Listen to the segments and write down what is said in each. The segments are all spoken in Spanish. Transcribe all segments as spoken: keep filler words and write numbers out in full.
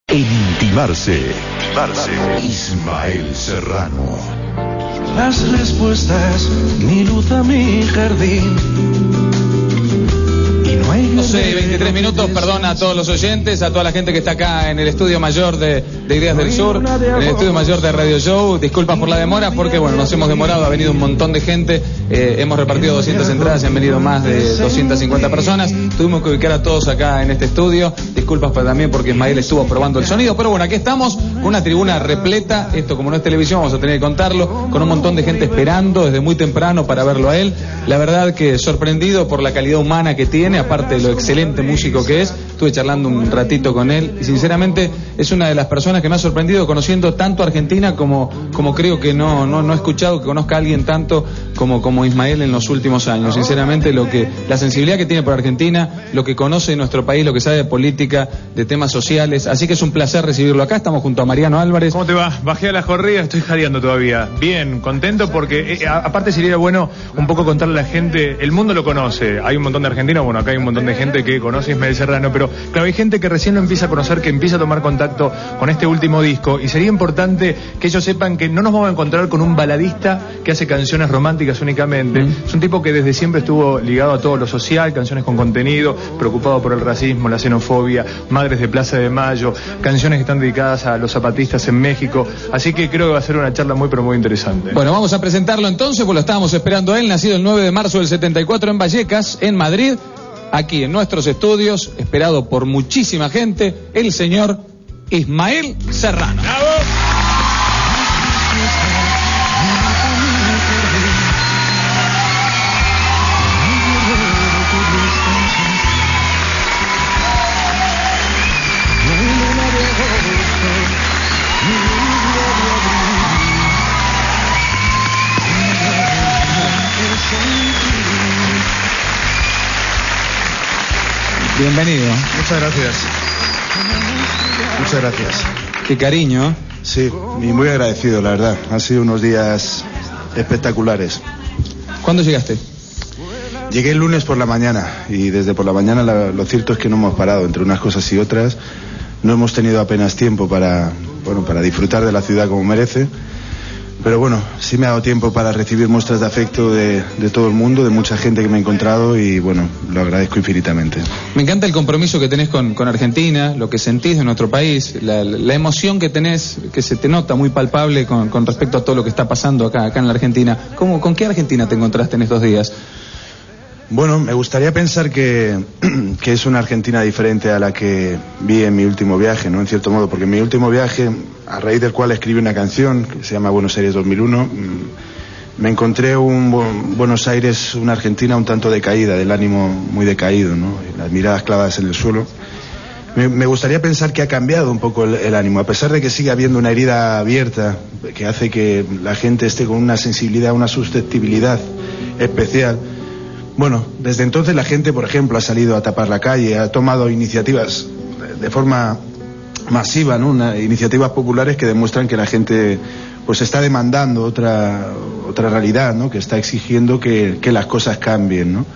En Intimarse, Intimarse, Ismael Serrano. Las respuestas, mi luz a mi jardín. doce y veintitrés minutos, perdón a todos los oyentes, a toda la gente que está acá en el estudio mayor de, de Ideas del Sur, en el estudio mayor de Radio Show. Disculpas por la demora porque, bueno, nos hemos demorado, ha venido un montón de gente, eh, hemos repartido doscientas entradas y han venido más de doscientas cincuenta personas. Tuvimos que ubicar a todos acá en este estudio. Disculpas pero también porque Ismael estuvo probando el sonido, pero bueno, aquí estamos con una tribuna repleta. Esto, como no es televisión, vamos a tener que contarlo, con un montón de gente esperando desde muy temprano para verlo a él. La verdad que sorprendido por la calidad humana que tiene, aparte de lo excelente músico que es. Estuve charlando un ratito con él y sinceramente es una de las personas que me ha sorprendido, conociendo tanto Argentina como, como creo que no, no, no he escuchado que conozca a alguien tanto como, como Ismael en los últimos años. Sinceramente, lo que, la sensibilidad que tiene por Argentina, lo que conoce de nuestro país, lo que sabe de política, de temas sociales. Así que es un placer recibirlo acá. Estamos junto a Mariano Álvarez. ¿Cómo te va? Bajé a la corrida, estoy jadeando todavía. Bien, contento porque eh, aparte sería bueno un poco contarle a la gente, el mundo lo conoce, hay un montón de argentinos, bueno, acá hay un montón de gente que conoce a Ismael Serrano, pero claro, hay gente que recién lo empieza a conocer, que empieza a tomar contacto con este último disco, y sería importante que ellos sepan que no nos vamos a encontrar con un baladista que hace canciones románticas únicamente. Mm. Es un tipo que desde siempre estuvo ligado a todo lo social, canciones con contenido, preocupado por el racismo, la xenofobia, Madres de Plaza de Mayo, canciones que están dedicadas a los zapatistas en México, así que creo que va a ser una charla muy pero muy interesante. Bueno, vamos a presentarlo entonces, pues lo estábamos esperando a él, nacido el nueve de marzo del setenta y cuatro en Vallecas, en Madrid. Aquí en nuestros estudios, esperado por muchísima gente, el señor Ismael Serrano. ¡Bravo! Bienvenido. Muchas gracias. Muchas gracias. Qué cariño. Sí, y muy agradecido, la verdad. Han sido unos días espectaculares. ¿Cuándo llegaste? Llegué el lunes por la mañana y desde por la mañana la, lo cierto es que no hemos parado entre unas cosas y otras. No hemos tenido apenas tiempo para, bueno, para disfrutar de la ciudad como merece. Pero bueno, sí me ha dado tiempo para recibir muestras de afecto de, de todo el mundo, de mucha gente que me he encontrado y bueno, lo agradezco infinitamente. Me encanta el compromiso que tenés con, con Argentina, lo que sentís de nuestro país, la, la emoción que tenés, que se te nota muy palpable con, con respecto a todo lo que está pasando acá, acá en la Argentina. ¿Cómo, ¿Con qué Argentina te encontraste en estos días? Bueno, me gustaría pensar que, que es una Argentina diferente a la que vi en mi último viaje, ¿no? En cierto modo, porque en mi último viaje, a raíz del cual escribí una canción que se llama Buenos Aires dos mil uno, me encontré un Buenos Aires, una Argentina un tanto decaída, del ánimo muy decaído, ¿no? Las miradas clavadas en el suelo. Me, me gustaría pensar que ha cambiado un poco el, el ánimo, a pesar de que sigue habiendo una herida abierta que hace que la gente esté con una sensibilidad, una susceptibilidad especial. Bueno, desde entonces la gente, por ejemplo, ha salido a tapar la calle, ha tomado iniciativas de forma masiva, ¿no? Una, iniciativas populares que demuestran que la gente pues está demandando otra otra realidad, ¿no? Que está exigiendo que, que las cosas cambien, ¿no?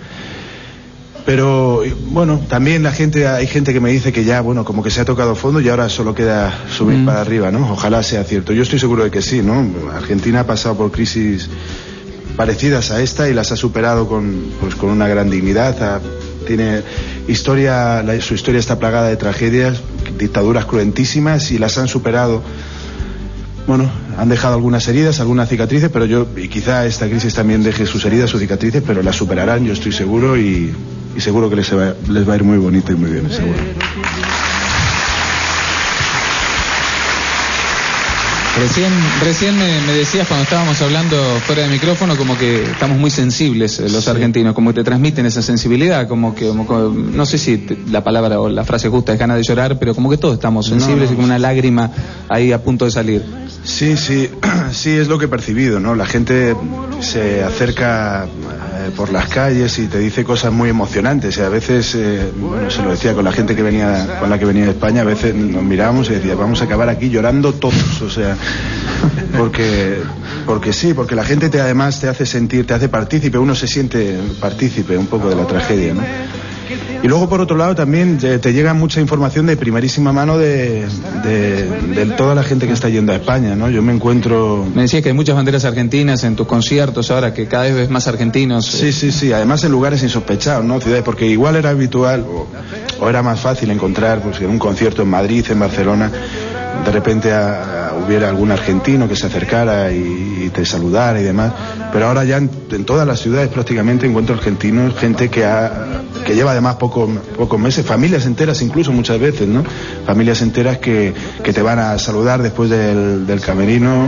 Pero bueno, también la gente, hay gente que me dice que ya, bueno, como que se ha tocado fondo y ahora solo queda subir mm. para arriba, ¿no? Ojalá sea cierto. Yo estoy seguro de que sí, ¿no? Argentina ha pasado por crisis parecidas a esta y las ha superado con, pues, con una gran dignidad. Ha, tiene historia, la, su historia está plagada de tragedias, dictaduras cruentísimas y las han superado. Bueno, han dejado algunas heridas, algunas cicatrices, pero yo, y quizá esta crisis también deje sus heridas, sus cicatrices, pero las superarán, yo estoy seguro, y, y seguro que les va, les va a ir muy bonito y muy bien, seguro. Recién, recién me, me decías cuando estábamos hablando fuera de micrófono como que estamos muy sensibles los sí. argentinos, como que te transmiten esa sensibilidad, como que, como, como, no sé si te, la palabra o la frase justa es ganas de llorar, pero como que todos estamos sensibles no, no. y como una lágrima ahí a punto de salir. Sí, sí, sí, es lo que he percibido, ¿no? La gente se acerca eh, por las calles y te dice cosas muy emocionantes, y a veces, eh, bueno, se lo decía con la gente que venía, con la que venía de España, a veces nos mirábamos y decía, vamos a acabar aquí llorando todos, o sea, porque, porque sí, porque la gente te además te hace sentir, te hace partícipe, uno se siente partícipe un poco de la tragedia, ¿no? Y luego, por otro lado, también te, te llega mucha información de primerísima mano de, de, de toda la gente que está yendo a España, ¿no? Yo me encuentro... Me decías que hay muchas banderas argentinas en tus conciertos ahora, que cada vez ves más argentinos. Sí, sí, sí, además en lugares insospechados, ¿no? Ciudades, porque igual era habitual o, o era más fácil encontrar, pues, en un concierto en Madrid, en Barcelona, de repente a, a, hubiera algún argentino que se acercara y, y te saludara y demás, pero ahora ya en, en todas las ciudades prácticamente encuentro argentinos, gente que ha, que lleva además poco, pocos meses, familias enteras incluso muchas veces, ¿no? Familias enteras que, que te van a saludar después del, del camerino.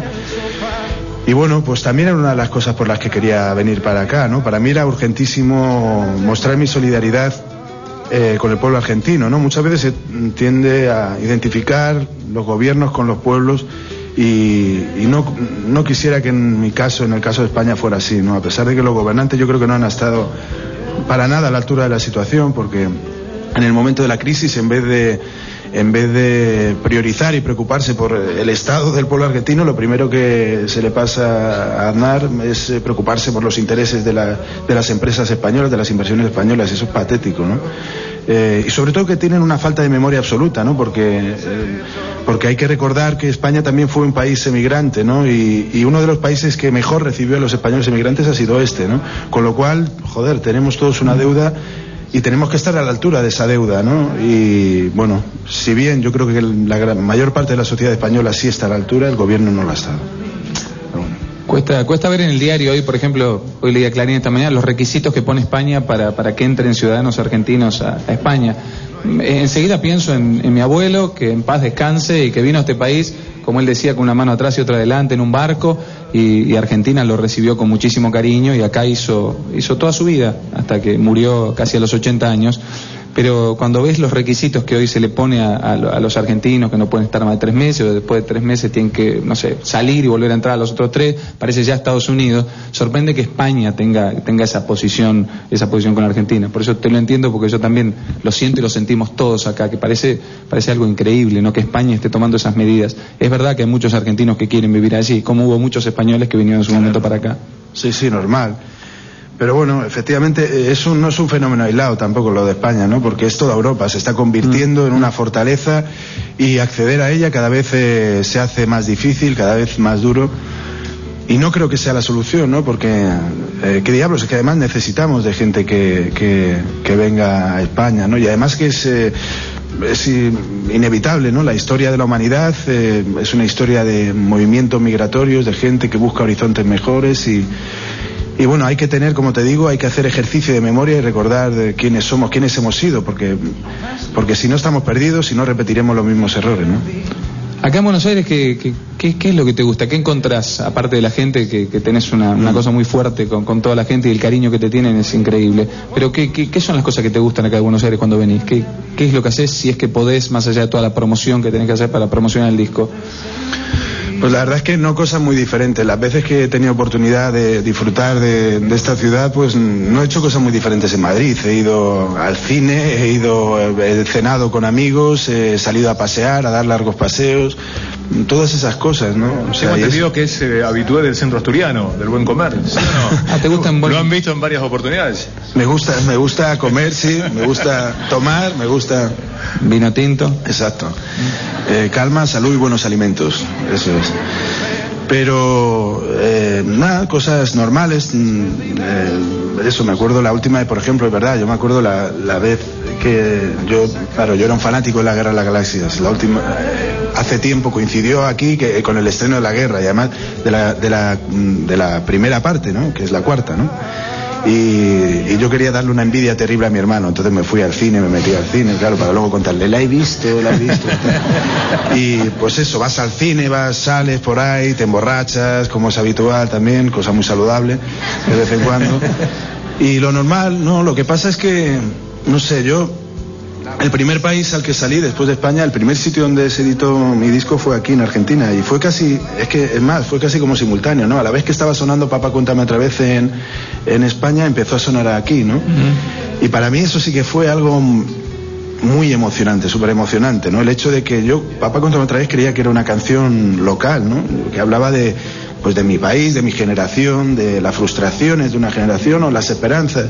Y bueno, pues también era una de las cosas por las que quería venir para acá, ¿no? Para mí era urgentísimo mostrar mi solidaridad Eh, con el pueblo argentino, ¿no? Muchas veces se tiende a identificar los gobiernos con los pueblos y, y no, no quisiera que en mi caso, en el caso de España, fuera así, ¿no? A pesar de que los gobernantes yo creo que no han estado para nada a la altura de la situación, porque en el momento de la crisis, en vez de en vez de priorizar y preocuparse por el estado del pueblo argentino, lo primero que se le pasa a Aznar es preocuparse por los intereses de, la, de las empresas españolas, de las inversiones españolas. Eso es patético, ¿no? Eh, y sobre todo que tienen una falta de memoria absoluta, ¿no? Porque, eh, porque hay que recordar que España también fue un país emigrante, ¿no? Y, y uno de los países que mejor recibió a los españoles emigrantes ha sido este, ¿no? Con lo cual, joder, tenemos todos una deuda y tenemos que estar a la altura de esa deuda, ¿no? Y bueno, si bien yo creo que la gran, mayor parte de la sociedad española sí está a la altura, el gobierno no lo ha estado. Bueno. Cuesta, cuesta ver en el diario hoy, por ejemplo, hoy leía Clarín esta mañana, los requisitos que pone España para, para que entren ciudadanos argentinos a, a España. Enseguida pienso en, en mi abuelo, que en paz descanse y que vino a este país, como él decía, con una mano atrás y otra adelante en un barco, y, y Argentina lo recibió con muchísimo cariño y acá hizo, hizo toda su vida, hasta que murió casi a los ochenta años. Pero cuando ves los requisitos que hoy se le pone a, a, a los argentinos, que no pueden estar más de tres meses, o después de tres meses tienen que, no sé, salir y volver a entrar a los otros tres, parece ya Estados Unidos, sorprende que España tenga, tenga esa posición, esa posición con Argentina. Por eso te lo entiendo, porque yo también lo siento y lo sentimos todos acá, que parece, parece algo increíble, ¿no? Que España esté tomando esas medidas. Es verdad que hay muchos argentinos que quieren vivir allí, como hubo muchos españoles que vinieron en su momento para acá. Sí, sí, normal. Pero bueno, efectivamente es un, no es un fenómeno aislado tampoco lo de España, ¿no? Porque es toda Europa, se está convirtiendo en una fortaleza y acceder a ella cada vez eh, se hace más difícil, cada vez más duro. Y no creo que sea la solución, ¿no? Porque, eh, qué diablos, es que además necesitamos de gente que, que, que venga a España, ¿no? Y además que es... Eh, es inevitable, ¿no? La historia de la humanidad eh, es una historia de movimientos migratorios, de gente que busca horizontes mejores y... Y bueno, hay que tener, como te digo, hay que hacer ejercicio de memoria y recordar de quiénes somos, quiénes hemos sido, porque, porque si no estamos perdidos, si no repetiremos los mismos errores, ¿no? Acá en Buenos Aires, ¿qué, qué, qué, qué es lo que te gusta? ¿Qué encontrás? Aparte de la gente, que, que tenés una, una cosa muy fuerte con, con toda la gente y el cariño que te tienen es increíble. Pero ¿qué, qué, qué son las cosas que te gustan acá en Buenos Aires cuando venís? ¿Qué, qué es lo que haces si es que podés, más allá de toda la promoción que tenés que hacer para promocionar el disco? Pues la verdad es que no cosas muy diferentes. Las veces que he tenido oportunidad de disfrutar de, de esta ciudad, pues no he hecho cosas muy diferentes en Madrid. He ido al cine, he ido, he cenado con amigos, he salido a pasear, a dar largos paseos, todas esas cosas, ¿no? O sea, tengo entendido es... que es eh, habitué del centro asturiano, del buen comer, ¿sí o no? Ah, ¿te gustan buen... Lo han visto en varias oportunidades. Me gusta, me gusta comer, sí, me gusta tomar, me gusta... Vino tinto. Exacto. Eh, calma, salud y buenos alimentos, eso es. Pero eh, nada, cosas normales. Eh, eso, me acuerdo la última vez, por ejemplo, es verdad, yo me acuerdo la, la vez que yo, claro, yo era un fanático de la Guerra de las Galaxias. La última, hace tiempo coincidió aquí que, con el estreno de la guerra, y además de la, de la, de la primera parte, ¿no? Que es la cuarta, ¿no? Y, y yo quería darle una envidia terrible a mi hermano, entonces me fui al cine, me metí al cine, claro, para luego contarle, la he visto, la he visto. Y pues eso, vas al cine, vas, sales por ahí, te emborrachas, como es habitual también, cosa muy saludable, de vez en cuando. Y lo normal, no, lo que pasa es que, no sé, yo... El primer país al que salí después de España, el primer sitio donde se editó mi disco fue aquí en Argentina, y fue casi, es que es más, fue casi como simultáneo, ¿no? A la vez que estaba sonando Papá Cuéntame otra vez en, en España, empezó a sonar aquí, ¿no? Uh-huh. Y para mí eso sí que fue algo muy emocionante, súper emocionante, ¿no? El hecho de que yo, Papá Cuéntame otra vez, creía que era una canción local, ¿no? Que hablaba de, pues de mi país, de mi generación, de las frustraciones de una generación o las esperanzas.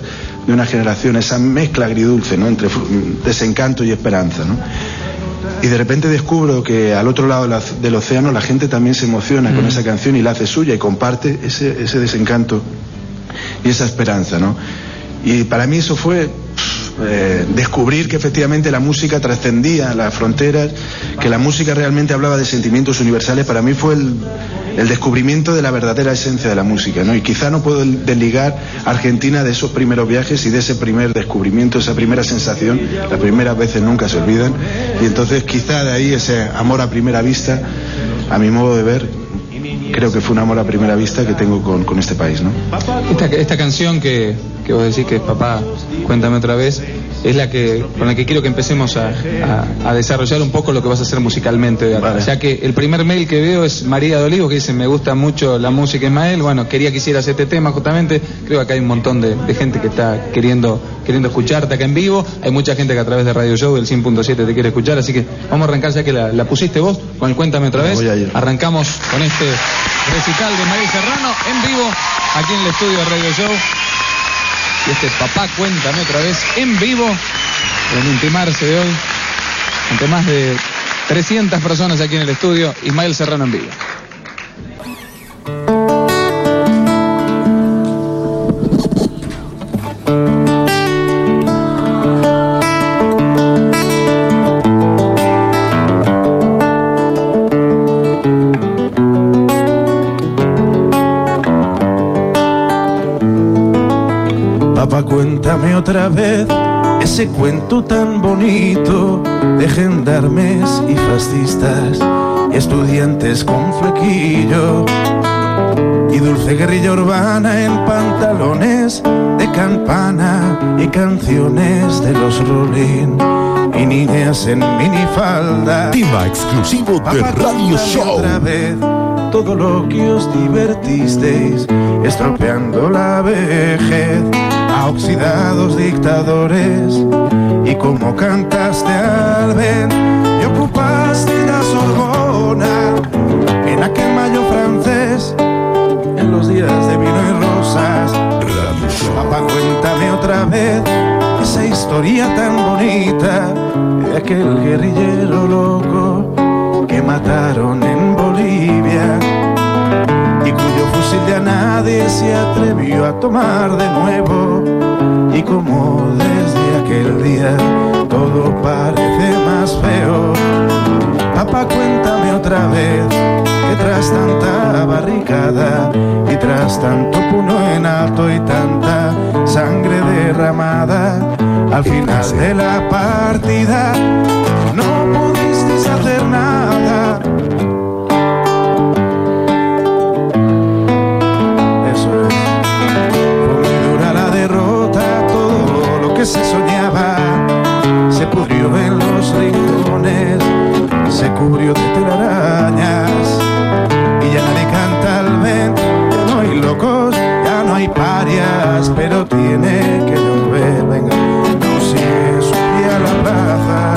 de una generación, esa mezcla agridulce, ¿no?, entre desencanto y esperanza, ¿no? Y de repente descubro que al otro lado del océano la gente también se emociona mm. con esa canción y la hace suya y comparte ese, ese desencanto y esa esperanza, ¿no? Y para mí eso fue eh, descubrir que efectivamente la música trascendía las fronteras, que la música realmente hablaba de sentimientos universales. Para mí fue el, el descubrimiento de la verdadera esencia de la música, ¿no? Y quizá no puedo desligar a Argentina de esos primeros viajes y de ese primer descubrimiento, esa primera sensación. Las primeras veces nunca se olvidan, y entonces quizá de ahí ese amor a primera vista, a mi modo de ver, creo que fue un amor a primera vista que tengo con, con este país, ¿no? Esta, esta canción que, que vos decís que papá, cuéntame otra vez, es la que con la que quiero que empecemos a, a, a desarrollar un poco lo que vas a hacer musicalmente de acá. Vale. Ya que el primer mail que veo es María de Olivo, que dice: me gusta mucho la música, Ismael. Bueno, quería que hicieras este tema justamente. Creo que acá hay un montón de, de gente que está queriendo queriendo escucharte acá en vivo. Hay mucha gente que a través de Radio Show del cien punto siete te quiere escuchar, así que vamos a arrancar, ya que la, la pusiste vos, con el Cuéntame otra vez. Arrancamos con este recital de Mael Serrano en vivo aquí en el estudio de Radio Show. Y este Papá, Cuéntame otra vez en vivo en Intimarse de hoy, ante más de trescientas personas aquí en el estudio. Ismael Serrano en vivo. Papá, cuéntame otra vez ese cuento tan bonito de gendarmes y fascistas, estudiantes con flequillo y dulce guerrilla urbana en pantalones de campana y canciones de los Rolling y niñas en minifalda. Tema exclusivo de Radio Show. Otra vez todo lo que os divertisteis, estropeando la vejez a oxidados dictadores, y como cantaste al ven y ocupaste la Sorbona en aquel mayo francés, en los días de vino y rosas. Papá, cuéntame otra vez esa historia tan bonita de aquel guerrillero loco que mataron en Bolivia y cuyo fusil ya nadie se atrevió a tomar de nuevo, y como desde aquel día todo parece más feo. Papá, cuéntame otra vez que tras tanta barricada y tras tanto puño en alto y tanta sangre derramada, al final de la partida no pudisteis hacer nada. Se soñaba, se pudrió en los rincones, se cubrió de telarañas, y ya nadie canta al ven, ya no hay locos, ya no hay parias, pero tiene que llover, venga, no sigue su pie a la plaza.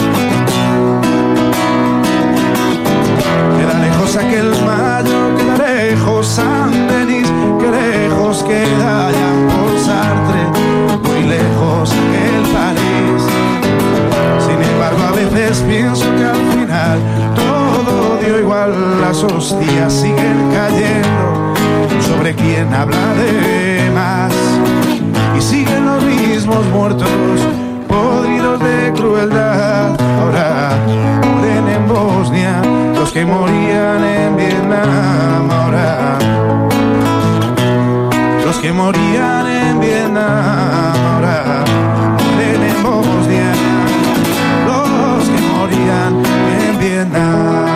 Queda lejos aquel mayo, queda lejos San Denis, que lejos queda ya por Sartre, muy lejos aquel París. Sin embargo, a veces pienso que al final todo dio igual, las hostias siguen cayendo sobre quien habla de más, y siguen los mismos muertos podridos de crueldad. Ahora mueren en Bosnia los que morían en Vietnam, ahora los que morían en Vietnam, ahora mueren en Bosnia, los que morían en Vietnam.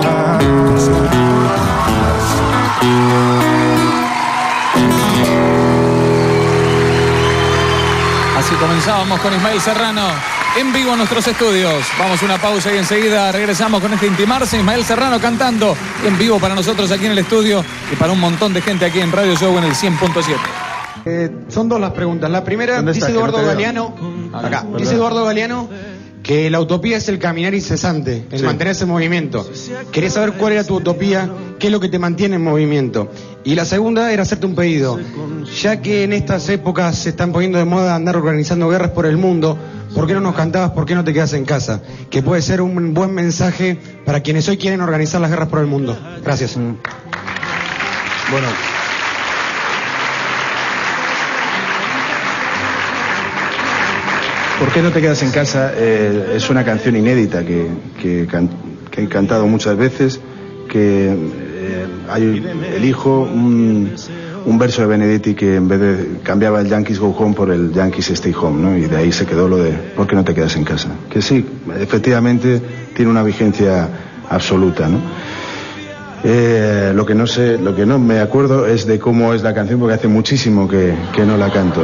Así comenzábamos con Ismael Serrano en vivo en nuestros estudios. Vamos a una pausa y enseguida regresamos con este Intimarse. Ismael Serrano cantando en vivo para nosotros aquí en el estudio y para un montón de gente aquí en Radio Show en el cien punto siete. Eh, son dos las preguntas. La primera, dice Eduardo Galeano, acá, dice Eduardo Galeano que la utopía es el caminar incesante, el Sí. mantenerse en movimiento. Quería saber cuál era tu utopía, qué es lo que te mantiene en movimiento. Y la segunda era hacerte un pedido. Ya que en estas épocas se están poniendo de moda andar organizando guerras por el mundo, ¿por qué no nos cantabas, por qué no te quedas en casa? Que puede ser un buen mensaje para quienes hoy quieren organizar las guerras por el mundo. Gracias. Bueno, ¿por qué no te quedas en casa? Eh, es una canción inédita que, que, can, que he cantado muchas veces, que eh, hay, elijo un, un verso de Benedetti que en vez de cambiaba el Yankees Go Home por el Yankees Stay Home, ¿no? Y de ahí se quedó lo de ¿por qué no te quedas en casa? Que sí, efectivamente tiene una vigencia absoluta, ¿no? Eh, lo que no sé, lo que no me acuerdo es de cómo es la canción, porque hace muchísimo que, que no la canto.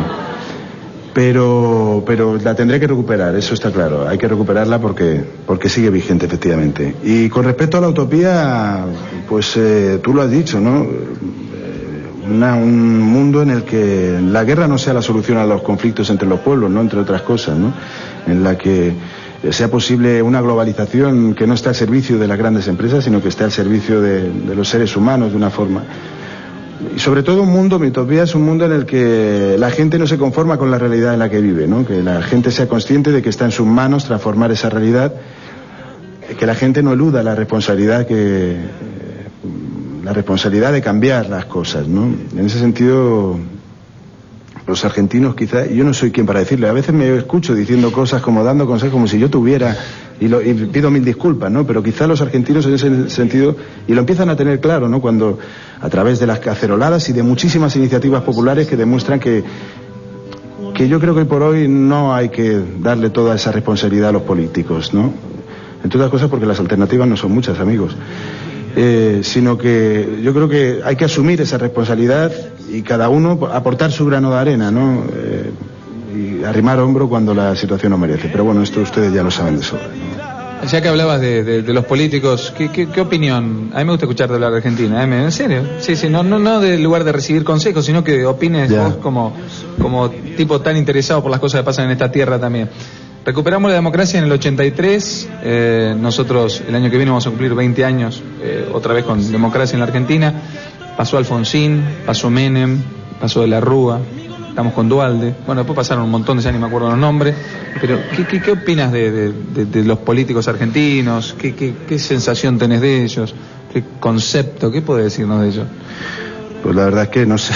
Pero, pero la tendré que recuperar, eso está claro. Hay que recuperarla porque, porque sigue vigente, efectivamente. Y con respecto a la utopía, pues eh, tú lo has dicho, ¿no? Una, un mundo en el que la guerra no sea la solución a los conflictos entre los pueblos, ¿no? Entre otras cosas, ¿no? En la que sea posible una globalización que no esté al servicio de las grandes empresas, sino que esté al servicio de, de los seres humanos de una forma. Y sobre todo un mundo, mi utopía es un mundo en el que la gente no se conforma con la realidad en la que vive, ¿no? Que la gente sea consciente de que está en sus manos transformar esa realidad, que la gente no eluda la responsabilidad que la responsabilidad de cambiar las cosas, ¿no? En ese sentido, los argentinos quizá, yo no soy quien para decirle, a veces me escucho diciendo cosas como dando consejos como si yo tuviera, y, lo, y pido mil disculpas, ¿no? Pero quizá los argentinos en ese sentido, y lo empiezan a tener claro, ¿no? Cuando a través de las caceroladas y de muchísimas iniciativas populares que demuestran que que yo creo que hoy por hoy no hay que darle toda esa responsabilidad a los políticos, ¿no? Entre otras cosas porque las alternativas no son muchas, amigos. Eh, sino que yo creo que hay que asumir esa responsabilidad y cada uno aportar su grano de arena, ¿no? Eh, y arrimar hombro cuando la situación lo merece. Pero bueno, esto ustedes ya lo saben de sobra, ¿no? Ya que hablabas de, de, de los políticos, ¿qué, qué, ¿qué opinión? A mí me gusta escucharte hablar de Argentina, ¿eh? ¿En serio? Sí, sí, no, no, no del lugar de recibir consejos, sino que opines Ya. vos como, como tipo tan interesado por las cosas que pasan en esta tierra también. Recuperamos la democracia en el ochenta y tres, eh, nosotros el año que viene vamos a cumplir veinte años, eh, otra vez con democracia en la Argentina. Pasó Alfonsín, pasó Menem, pasó de la Rúa, estamos con Duhalde, bueno, después pasaron un montón de, ya ni me acuerdo los nombres, pero ¿qué, qué, qué opinas de, de, de, de los políticos argentinos? ¿Qué, qué, ¿Qué sensación tenés de ellos? ¿Qué concepto? ¿Qué podés decirnos de ellos? Pues la verdad es que no sé.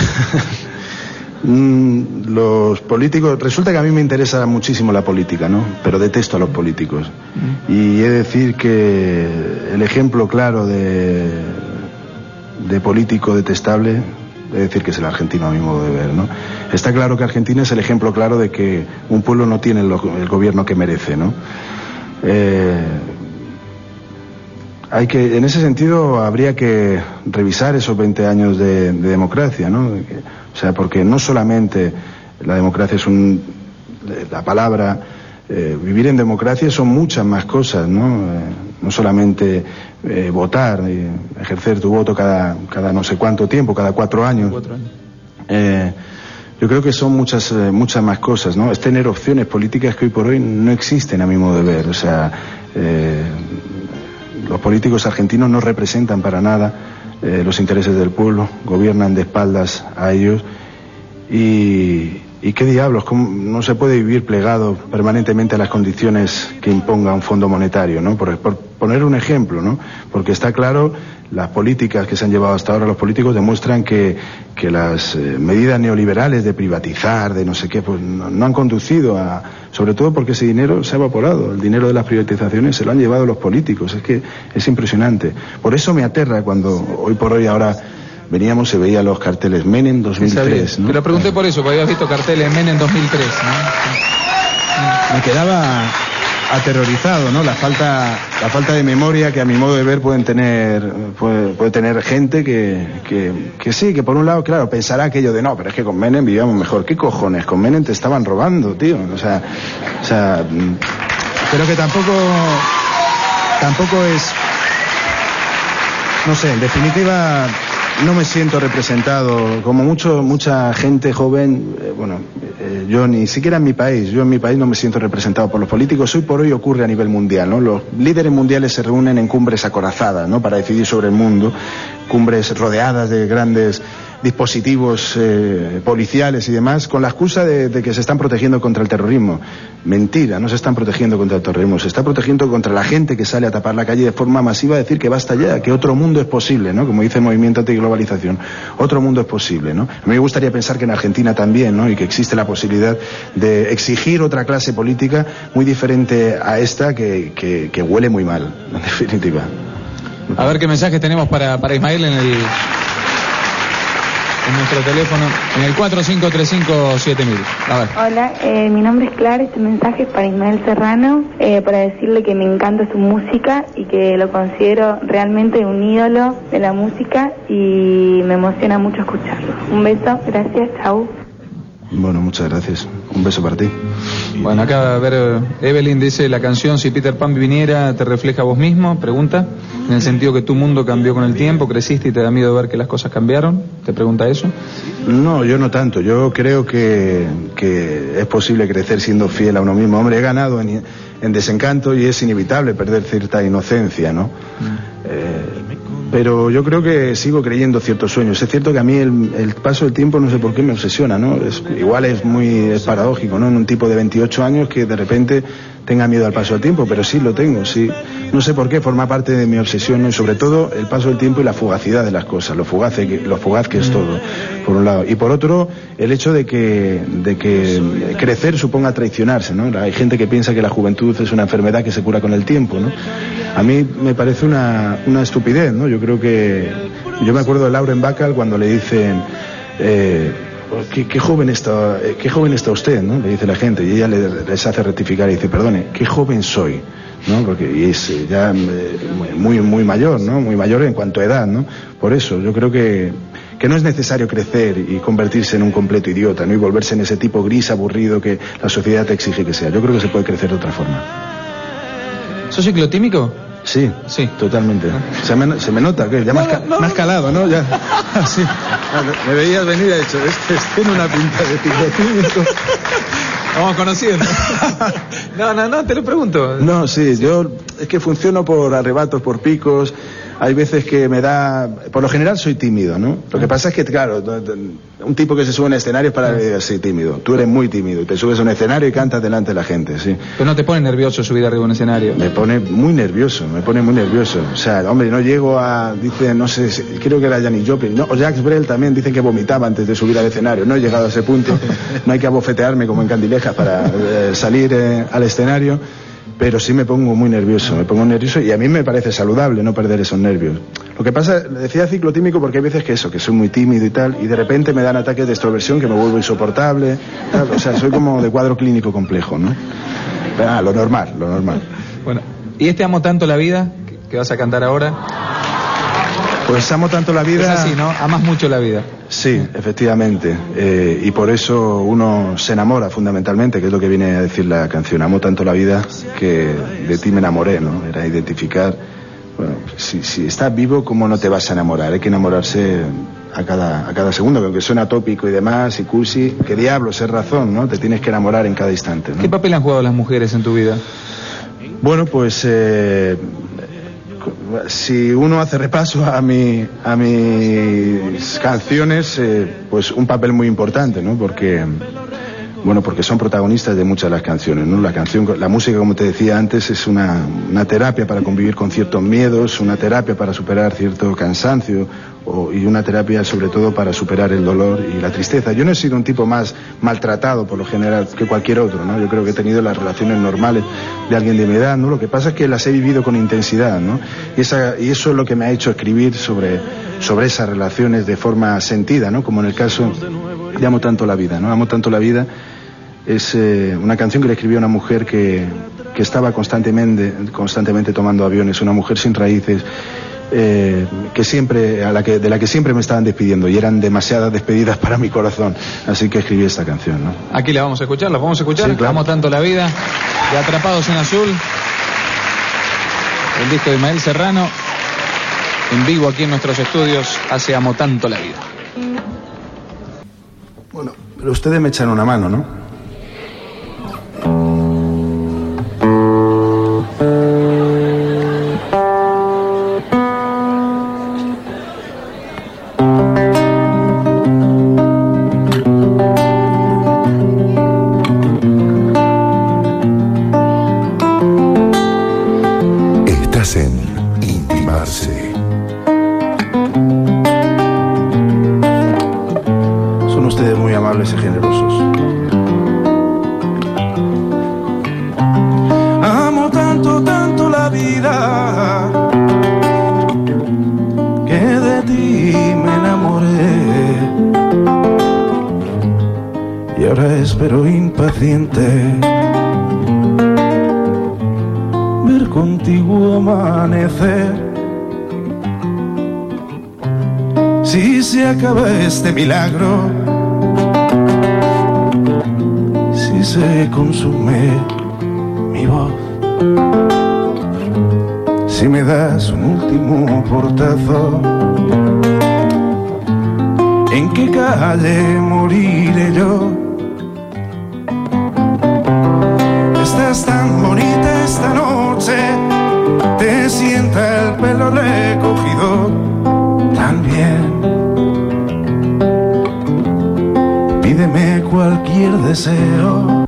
Los políticos, resulta que a mí me interesa muchísimo la política, ¿no? Pero detesto a los políticos. Y he de decir que el ejemplo claro de, de político detestable, he de decir que es el argentino a mi modo de ver, ¿no? Está claro que Argentina es el ejemplo claro de que un pueblo no tiene el, el gobierno que merece, ¿no? Eh, hay que, en ese sentido, habría que revisar esos veinte años de, de democracia, ¿no? O sea, porque no solamente la democracia es un, la palabra, eh, vivir en democracia son muchas más cosas, ¿no? Eh, no solamente eh, votar, eh, ejercer tu voto cada, cada no sé cuánto tiempo, cada cuatro años. Cuatro años. Eh, yo creo que son muchas, eh, muchas más cosas, ¿no? Es tener opciones políticas que hoy por hoy no existen a mi modo de ver. O sea, eh, los políticos argentinos no representan para nada eh, los intereses del pueblo, gobiernan de espaldas a ellos y, y qué diablos, ¿cómo no se puede vivir plegado permanentemente a las condiciones que imponga un fondo monetario, ¿no? Por, por poner un ejemplo, ¿no? Porque está claro, las políticas que se han llevado hasta ahora los políticos demuestran que, que las eh, medidas neoliberales de privatizar, de no sé qué, pues no, no han conducido a, sobre todo porque ese dinero se ha evaporado, el dinero de las privatizaciones se lo han llevado los políticos, es que es impresionante. Por eso me aterra cuando hoy por hoy ahora veníamos, se veían los carteles Menem dos mil tres, ¿no? Te lo pregunté por eso, porque habías visto carteles Menem dos mil tres, ¿no? Me quedaba aterrorizado, ¿no? La falta, la falta de memoria que a mi modo de ver pueden tener, puede, puede tener gente que, que, que sí, que por un lado, claro, pensará aquello de no, pero es que con Menem vivíamos mejor. ¿Qué cojones? Con Menem te estaban robando, tío. O sea, o sea, pero que tampoco, tampoco es, no sé, en definitiva, no me siento representado, como mucho mucha gente joven, eh, bueno, eh, yo ni siquiera en mi país, yo en mi país no me siento representado por los políticos. Hoy por hoy ocurre a nivel mundial, ¿no? Los líderes mundiales se reúnen en cumbres acorazadas, ¿no? Para decidir sobre el mundo, cumbres rodeadas de grandes dispositivos eh, policiales y demás, con la excusa de, de que se están protegiendo contra el terrorismo. Mentira, no se están protegiendo contra el terrorismo, se está protegiendo contra la gente que sale a tapar la calle de forma masiva a decir que basta ya, que otro mundo es posible, ¿no? Como dice el movimiento antiglobalización, otro mundo es posible, ¿no? A mí me gustaría pensar que en Argentina también, ¿no? Y que existe la posibilidad de exigir otra clase política muy diferente a esta que, que, que huele muy mal, en definitiva. A ver qué mensajes tenemos para, para Ismael en el... en nuestro teléfono, en el cuatro cinco tres cinco siete mil. A ver. Hola, eh, mi nombre es Clara, este mensaje es para Ismael Serrano, eh, para decirle que me encanta su música y que lo considero realmente un ídolo de la música y me emociona mucho escucharlo. Un beso, gracias, chau. Bueno, muchas gracias. Un beso para ti. Bueno, acá, a ver, Evelyn dice, la canción Si Peter Pan viniera te refleja a vos mismo, pregunta, en el sentido que tu mundo cambió con el tiempo, creciste y te da miedo ver que las cosas cambiaron, ¿te pregunta eso? No, yo no tanto, yo creo que, que es posible crecer siendo fiel a uno mismo. Hombre, he ganado en, en desencanto y es inevitable perder cierta inocencia, ¿no? Mm. Eh, pero yo creo que sigo creyendo ciertos sueños. Es cierto que a mí el, el paso del tiempo no sé por qué me obsesiona, ¿no? Es, igual es muy es paradójico, ¿no? En un tipo de veintiocho años que de repente tenga miedo al paso del tiempo, pero sí lo tengo, sí. No sé por qué, forma parte de mi obsesión, ¿no? Y sobre todo el paso del tiempo y la fugacidad de las cosas, lo fugaz, lo fugaz que es todo, por un lado. Y por otro, el hecho de que, de que crecer suponga traicionarse, ¿no? Hay gente que piensa que la juventud es una enfermedad que se cura con el tiempo, ¿no? A mí me parece una, una estupidez, ¿no? Yo creo que... Yo me acuerdo de Lauren Bacall cuando le dicen... Eh, ¿Qué, qué joven está, qué joven está usted, ¿no? Le dice la gente, y ella le, les hace rectificar y dice, perdone, qué joven soy, ¿no? Porque y es ya muy muy mayor, ¿no? Muy mayor en cuanto a edad, ¿no? Por eso yo creo que que no es necesario crecer y convertirse en un completo idiota, ¿no? Y volverse en ese tipo gris aburrido que la sociedad te exige que sea. Yo creo que se puede crecer de otra forma. ¿Sos ciclotímico? Sí, sí, totalmente. Se me, se me nota que ya no, más, no, no, más calado, ¿no? Ya, así. Me veías venir y he dicho, este, este tiene una pinta de ciclotímico. Vamos conociendo. No, no, no, te lo pregunto. No, sí, yo es que funciono por arrebatos, por picos. Hay veces que me da... Por lo general soy tímido, ¿no? Lo que pasa es que, claro, un tipo que se sube a un escenario es para que así tímido. Tú eres muy tímido y te subes a un escenario y cantas delante de la gente, sí. Pero no te pone nervioso subir arriba a un escenario. Me pone muy nervioso, me pone muy nervioso. O sea, hombre, no llego a... Dice, no sé, creo que era Janis Joplin, ¿no? O Jacques Brel también dicen que vomitaba antes de subir al escenario. No he llegado a ese punto. No hay que abofetearme como en Candilejas para eh, salir eh, al escenario. Pero sí me pongo muy nervioso, me pongo nervioso y a mí me parece saludable no perder esos nervios. Lo que pasa, decía ciclotímico porque hay veces que eso, que soy muy tímido y tal, y de repente me dan ataques de extroversión que me vuelvo insoportable, tal, o sea, soy como de cuadro clínico complejo, ¿no? Pero, ah, lo normal, lo normal. Bueno, ¿y este Amo Tanto la Vida, que vas a cantar ahora? Pues amo tanto la vida... Es así, ¿no? Amas mucho la vida. Sí, efectivamente. Eh, y por eso uno se enamora fundamentalmente, que es lo que viene a decir la canción. Amo tanto la vida que de ti me enamoré, ¿no? Era identificar... Bueno, si, si estás vivo, ¿cómo no te vas a enamorar? Hay que enamorarse a cada, a cada segundo, que aunque suena tópico y demás, y cursi, que diablos, es razón, ¿no? Te tienes que enamorar en cada instante, ¿no? ¿Qué papel han jugado las mujeres en tu vida? Bueno, pues... Eh, si uno hace repaso a mi a mis canciones, eh, pues un papel muy importante, ¿no? Porque bueno, porque son protagonistas de muchas de las canciones, ¿no? La canción, la música, como te decía antes, es una, una terapia para convivir con ciertos miedos, una terapia para superar cierto cansancio o, y una terapia sobre todo para superar el dolor y la tristeza. Yo no he sido un tipo más maltratado por lo general que cualquier otro, ¿no? Yo creo que he tenido las relaciones normales de alguien de mi edad, ¿no? Lo que pasa es que las he vivido con intensidad, ¿no? Y, esa, y eso es lo que me ha hecho escribir sobre, sobre esas relaciones de forma sentida, ¿no? Como en el caso de Amo tanto la vida, ¿no? Amo tanto la vida es eh, una canción que le escribió a una mujer que, que estaba constantemente, constantemente tomando aviones, una mujer sin raíces, eh, que siempre, a la que, de la que siempre me estaban despidiendo y eran demasiadas despedidas para mi corazón, así que escribí esta canción, ¿no? Aquí la vamos a escuchar, la vamos a escuchar, sí, claro. Amo tanto la vida, de Atrapados en Azul, el disco de Ismael Serrano, en vivo aquí en nuestros estudios hace Amo Tanto la Vida. Bueno, pero ustedes me echan una mano, ¿no? En Intimarse. Son ustedes muy amables y generosos. Amo tanto, tanto la vida, que de ti me enamoré. Y ahora espero impaciente ver contigo amanecer. Si se acaba este milagro, si se consume mi voz, si me das un último portazo, ¿en qué calle moriré yo? Estás tan bonita esta noche, te sienta el pelo recogido tan bien. Pídeme cualquier deseo,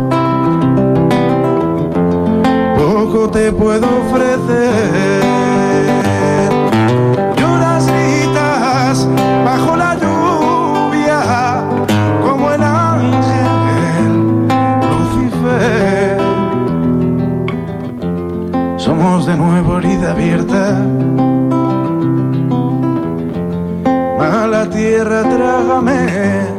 poco te puedo ofrecer. Lloras, gritas bajo la lluvia como el ángel Lucifer. Somos de nuevo herida abierta, mala tierra, trágame.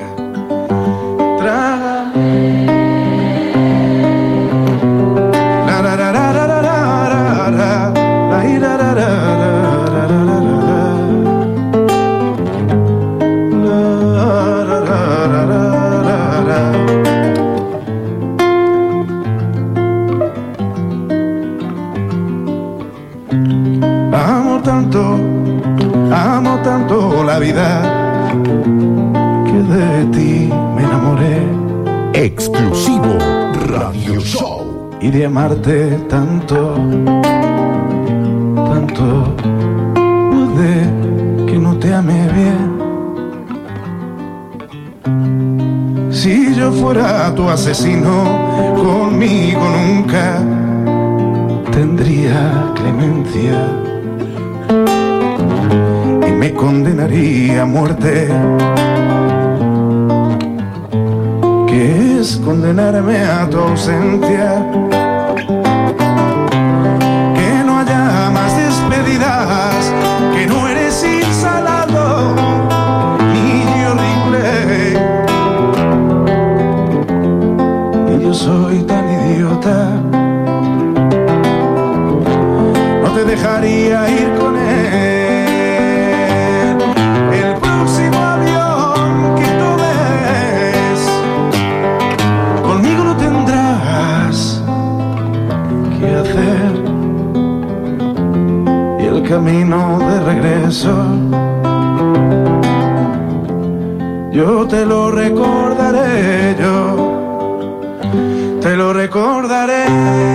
Amo tanto, amo tanto la vida, que de ti me enamoré. Exclusivo Radio Show. Y de amarte tanto, tanto, puede que no te ame bien. Si yo fuera tu asesino, conmigo nunca tendría clemencia y me condenaría a muerte, que es condenarme a tu ausencia. Que no haya más despedidas, que no eres insalado ni horrible, y yo soy tan idiota, no te dejaría ir con él. El próximo avión que tomes, conmigo lo tendrás que hacer. Y el camino de regreso, yo te lo recordaré, yo te lo recordaré.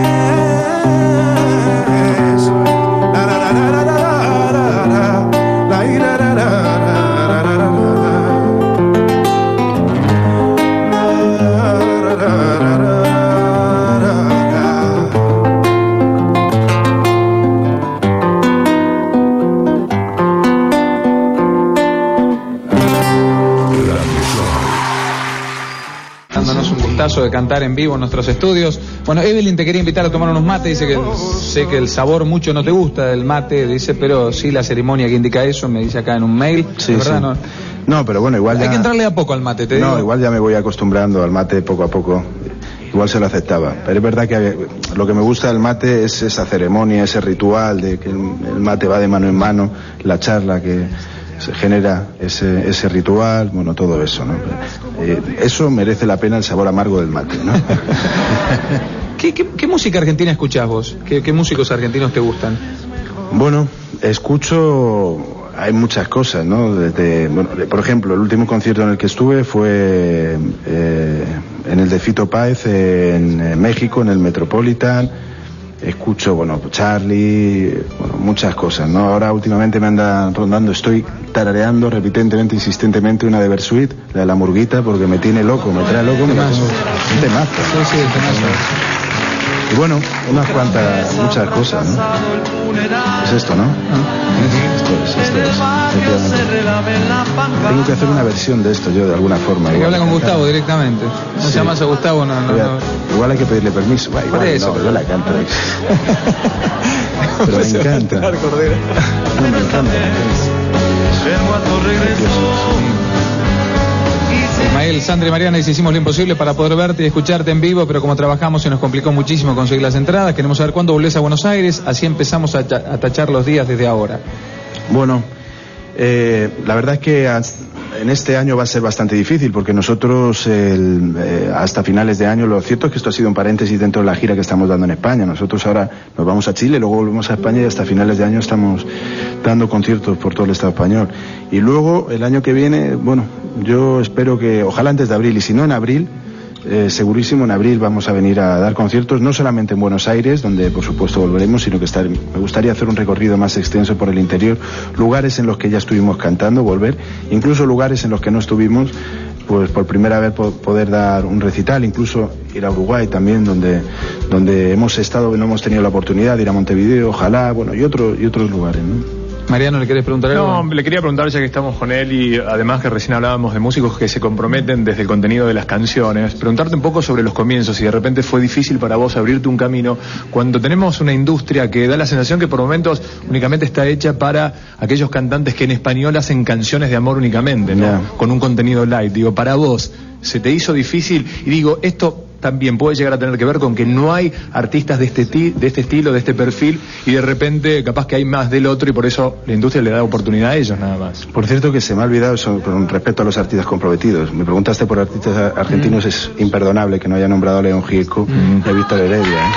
Dándonos un gustazo de cantar en vivo en nuestros estudios. Bueno, Evelyn te quería invitar a tomar unos mates. Dice que sé que el sabor mucho no te gusta del mate, dice, pero sí la ceremonia que indica eso, me dice acá en un mail. Sí, ¿De verdad? sí. No, No, pero bueno, igual ya... hay que entrarle a poco al mate, te digo. No, igual ya me voy acostumbrando al mate poco a poco. Igual se lo aceptaba. Pero es verdad que había- lo que me gusta del mate es esa ceremonia, ese ritual de que el, el mate va de mano en mano, la charla que se genera ese, ese ritual, bueno, todo eso, ¿no? Eh, eso merece la pena el sabor amargo del mate, ¿no? ¿Qué, qué, qué música argentina escuchás vos? ¿Qué, qué músicos argentinos te gustan? Bueno, escucho, hay muchas cosas, ¿no? Desde, bueno, por ejemplo, el último concierto en el que estuve fue eh, en el de Fito Páez en, en México, en el Metropolitan. Escucho, bueno, Charlie, bueno, muchas cosas, ¿no? Ahora últimamente me anda rondando, estoy tarareando repitentemente, insistentemente una de Bersuit, la de la murguita, porque me tiene loco, me trae loco, me la tengo, un temazo. Sí, sí, temazo. Y bueno, unas cuantas, muchas cosas, ¿no? Es esto, ¿no? Esto es, esto es, efectivamente. Tengo que hacer una versión de esto yo, de alguna forma. Hay que hablar con Gustavo directamente. No Sí. llamas a Gustavo, no, no, no. Igual hay que pedirle permiso. Va, igual, Por eso. no, pero yo la canto. Pero me encanta. No, me encanta. Ismael, Sandra y Mariana, hicimos lo imposible para poder verte y escucharte en vivo, pero como trabajamos se nos complicó muchísimo conseguir las entradas. Queremos saber cuándo volvés a Buenos Aires, así empezamos a, ta- a tachar los días desde ahora. Bueno, eh, la verdad es que as- en este año va a ser bastante difícil porque nosotros el, eh, hasta finales de año, lo cierto es que esto ha sido un paréntesis dentro de la gira que estamos dando en España. Nosotros ahora nos vamos a Chile, luego volvemos a España y hasta finales de año estamos dando conciertos por todo el Estado español. Y luego el año que viene, bueno, yo espero que, ojalá antes de abril, y si no en abril, Eh, segurísimo en abril vamos a venir a dar conciertos, no solamente en Buenos Aires, donde por supuesto volveremos, sino que estar, me gustaría hacer un recorrido más extenso por el interior, lugares en los que ya estuvimos cantando, volver, incluso lugares en los que no estuvimos, pues por primera vez po- poder dar un recital, incluso ir a Uruguay también, donde donde hemos estado y no hemos tenido la oportunidad de ir a Montevideo, ojalá, bueno, y otros y otros lugares, ¿no? Mariano, ¿le querés preguntar algo? No, le quería preguntar, ya que estamos con él y además que recién hablábamos de músicos que se comprometen desde el contenido de las canciones, preguntarte un poco sobre los comienzos, si de repente fue difícil para vos abrirte un camino cuando tenemos una industria que da la sensación que por momentos únicamente está hecha para aquellos cantantes que en español hacen canciones de amor únicamente, ¿no? Yeah. Con un contenido light. Digo, para vos, ¿se te hizo difícil? Y digo, esto también puede llegar a tener que ver con que no hay artistas de este, ti- de este estilo, de este perfil, y de repente capaz que hay más del otro y por eso la industria le da oportunidad a ellos nada más. Por cierto que se me ha olvidado eso con respecto a los artistas comprometidos. Me preguntaste por artistas a- argentinos, mm. es imperdonable que no haya nombrado a León Gieco mm. y a Víctor Heredia, ¿eh?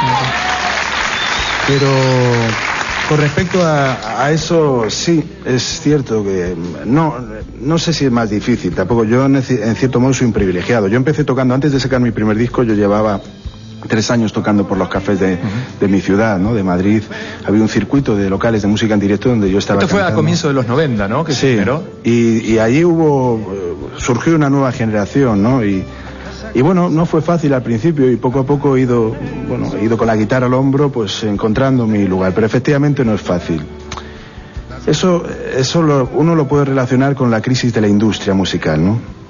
Pero con respecto a, a eso, sí, es cierto que no, no sé si es más difícil, tampoco. Yo en, en cierto modo soy un privilegiado. Yo empecé tocando, antes de sacar mi primer disco, yo llevaba tres años tocando por los cafés de, uh-huh. de mi ciudad, ¿no? De Madrid. Había un circuito de locales de música en directo donde yo estaba Esto fue cantando. A comienzos de los noventa, ¿no? Que sí, se generó. y, y allí hubo, surgió una nueva generación, ¿no? Y, y bueno, no fue fácil al principio y poco a poco he ido, bueno, he ido con la guitarra al hombro, pues encontrando mi lugar, pero efectivamente no es fácil. Eso, eso lo, uno lo puede relacionar con la crisis de la industria musical, ¿no?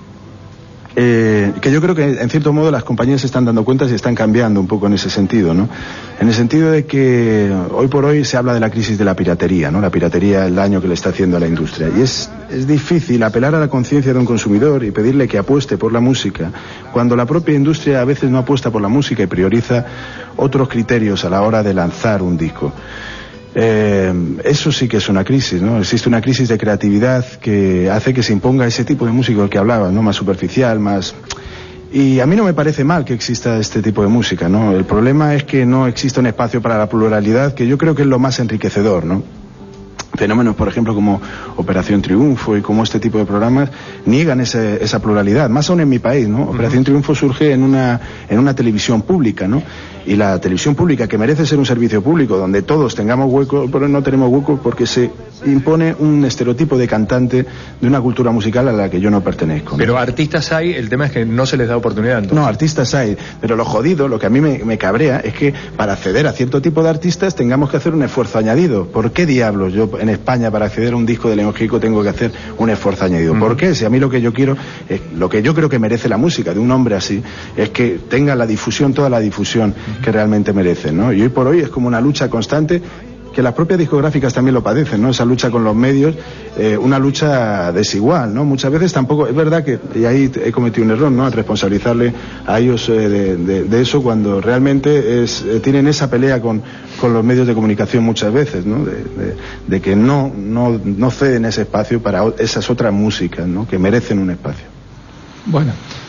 Eh, que yo creo que en cierto modo las compañías se están dando cuenta y se están cambiando un poco en ese sentido, ¿no? En el sentido de que hoy por hoy se habla de la crisis de la piratería, ¿no? La piratería, el daño que le está haciendo a la industria. Y es, es difícil apelar a la conciencia de un consumidor y pedirle que apueste por la música, cuando la propia industria a veces no apuesta por la música y prioriza otros criterios a la hora de lanzar un disco. Eh, eso sí que es una crisis, ¿no? Existe una crisis de creatividad que hace que se imponga ese tipo de música del que hablaba, ¿no? Más superficial, más... Y a mí no me parece mal que exista este tipo de música, ¿no? El problema es que no existe un espacio para la pluralidad, que yo creo que es lo más enriquecedor, ¿no? Fenómenos, por ejemplo, como Operación Triunfo y como este tipo de programas niegan ese, esa pluralidad, más aún en mi país, ¿no? Operación Triunfo surge en una, en una televisión pública, ¿no? Y la televisión pública, que merece ser un servicio público, donde todos tengamos hueco, pero no tenemos hueco porque se impone un estereotipo de cantante de una cultura musical a la que yo no pertenezco, ¿no? Pero artistas hay, el tema es que no se les da oportunidad, entonces. No, artistas hay, pero lo jodido, lo que a mí me, me cabrea es que para acceder a cierto tipo de artistas tengamos que hacer un esfuerzo añadido. ¿Por qué diablos yo en España para acceder a un disco de León Gieco tengo que hacer un esfuerzo añadido? ¿Por qué? Si a mí lo que yo quiero, es, lo que yo creo que merece la música de un hombre así, es que tenga la difusión, toda la difusión que realmente merece, ¿no? Y hoy por hoy es como una lucha constante, que las propias discográficas también lo padecen, ¿no? Esa lucha con los medios, eh, una lucha desigual, ¿no? Muchas veces tampoco, es verdad que, y ahí he cometido un error, ¿no? Al responsabilizarle a ellos eh, de, de, de eso, cuando realmente es, eh, tienen esa pelea con, con los medios de comunicación muchas veces, ¿no? De, de, de que no, no, no ceden ese espacio para esas otras músicas, ¿no? Que merecen un espacio. Bueno.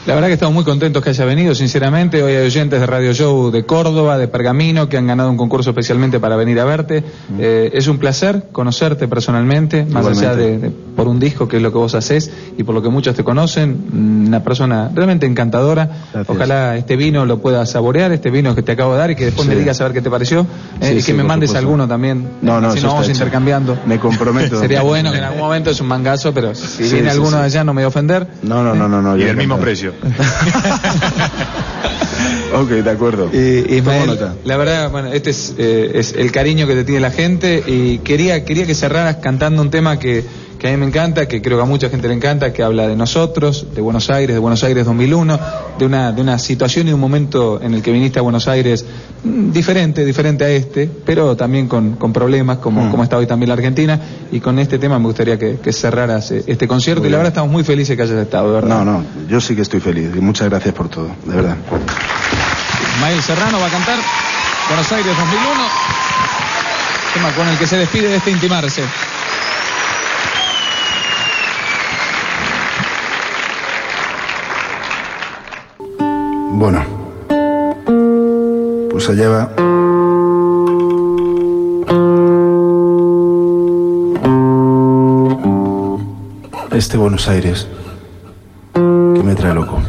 La verdad que estamos muy contentos que haya venido, sinceramente. Hoy hay oyentes de Radio Show de Córdoba, de Pergamino, que han ganado un concurso especialmente para venir a verte. Mm. Eh, es un placer conocerte personalmente, más Igualmente. allá de, de por un disco, que es lo que vos hacés, y por lo que muchos te conocen. Una persona realmente encantadora. Gracias. Ojalá este vino lo puedas saborear, este vino que te acabo de dar, y que después sí. me digas a ver qué te pareció. Eh, sí, y que sí, me mandes supuesto. alguno también. No, no, si no vamos intercambiando. Me comprometo. Sería bueno que en algún momento es un mangazo, pero si sí, viene sí, alguno sí. de allá no me voy a ofender. No, no, no, no. no y el mismo precio. Ok, de acuerdo. Eh, Ismael, la verdad, bueno, este es, eh, es el cariño que te tiene la gente, y quería quería que cerraras cantando un tema que, que a mí me encanta, que creo que a mucha gente le encanta, que habla de nosotros, de Buenos Aires, de Buenos Aires dos mil uno, de una de una situación y un momento en el que viniste a Buenos Aires mmm, diferente, diferente a este, pero también con, con problemas, como, mm. como está hoy también la Argentina, y con este tema me gustaría que, que cerraras este concierto, muy y la verdad estamos muy felices que hayas estado, de verdad. No, no, yo sí que estoy feliz, y muchas gracias por todo, de verdad. Ismael Serrano va a cantar Buenos Aires dos mil uno, tema con el que se despide de este Intimarse. Bueno, pues allá va. Este Buenos Aires que me trae loco.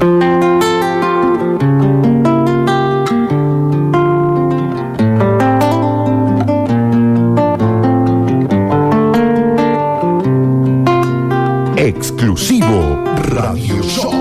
Exclusivo Radio Show.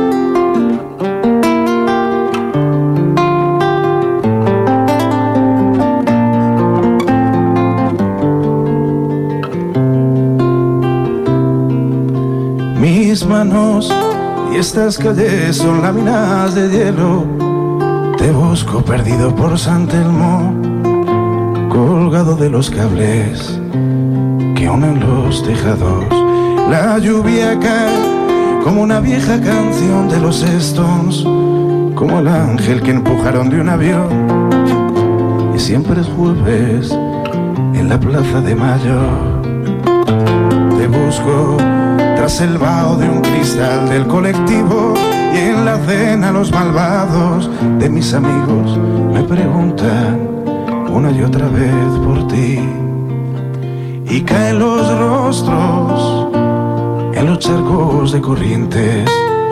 Mis manos y estas calles son láminas de hielo. Te busco perdido por San Telmo, colgado de los cables que unen los tejados. La lluvia cae como una vieja canción de los Stones, como el ángel que empujaron de un avión. Y siempre es jueves en la Plaza de Mayo. Te busco tras el vaho de un cristal del colectivo, y en la cena los malvados de mis amigos me preguntan una y otra vez por ti. Y caen los rostros en los charcos de Corrientes,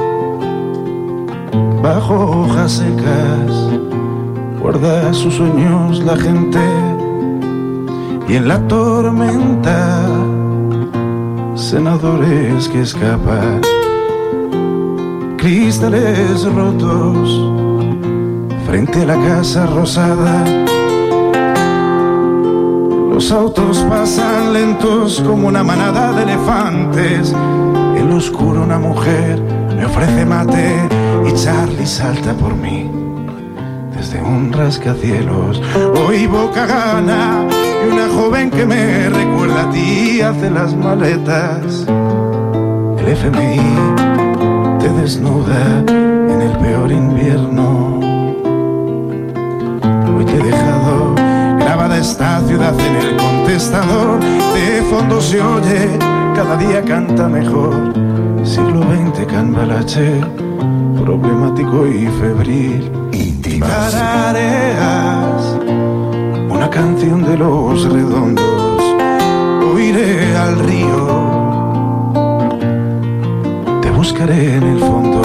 bajo hojas secas guarda sus sueños la gente, y en la tormenta senadores que escapan, cristales rotos frente a la Casa Rosada. Los autos pasan lentos como una manada de elefantes. En lo oscuro una mujer me ofrece mate, y Charlie salta por mí desde un rascacielos. Hoy boca gana, y una joven que me recuerda a ti hace las maletas. El F M I te desnuda en el peor invierno. Hoy te he dejado grabada esta ciudad en el contestador. De fondo se oye, cada día canta mejor. Siglo veinte Cambalache, problemático y febril. Tarareas una canción de Los Redondos. Oiré al río, te buscaré en el fondo.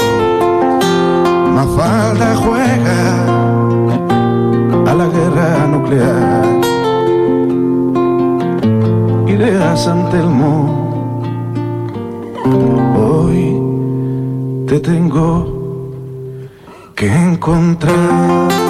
Mafalda juega a la guerra nuclear. Iré a San Telmo, hoy te tengo que encontrar.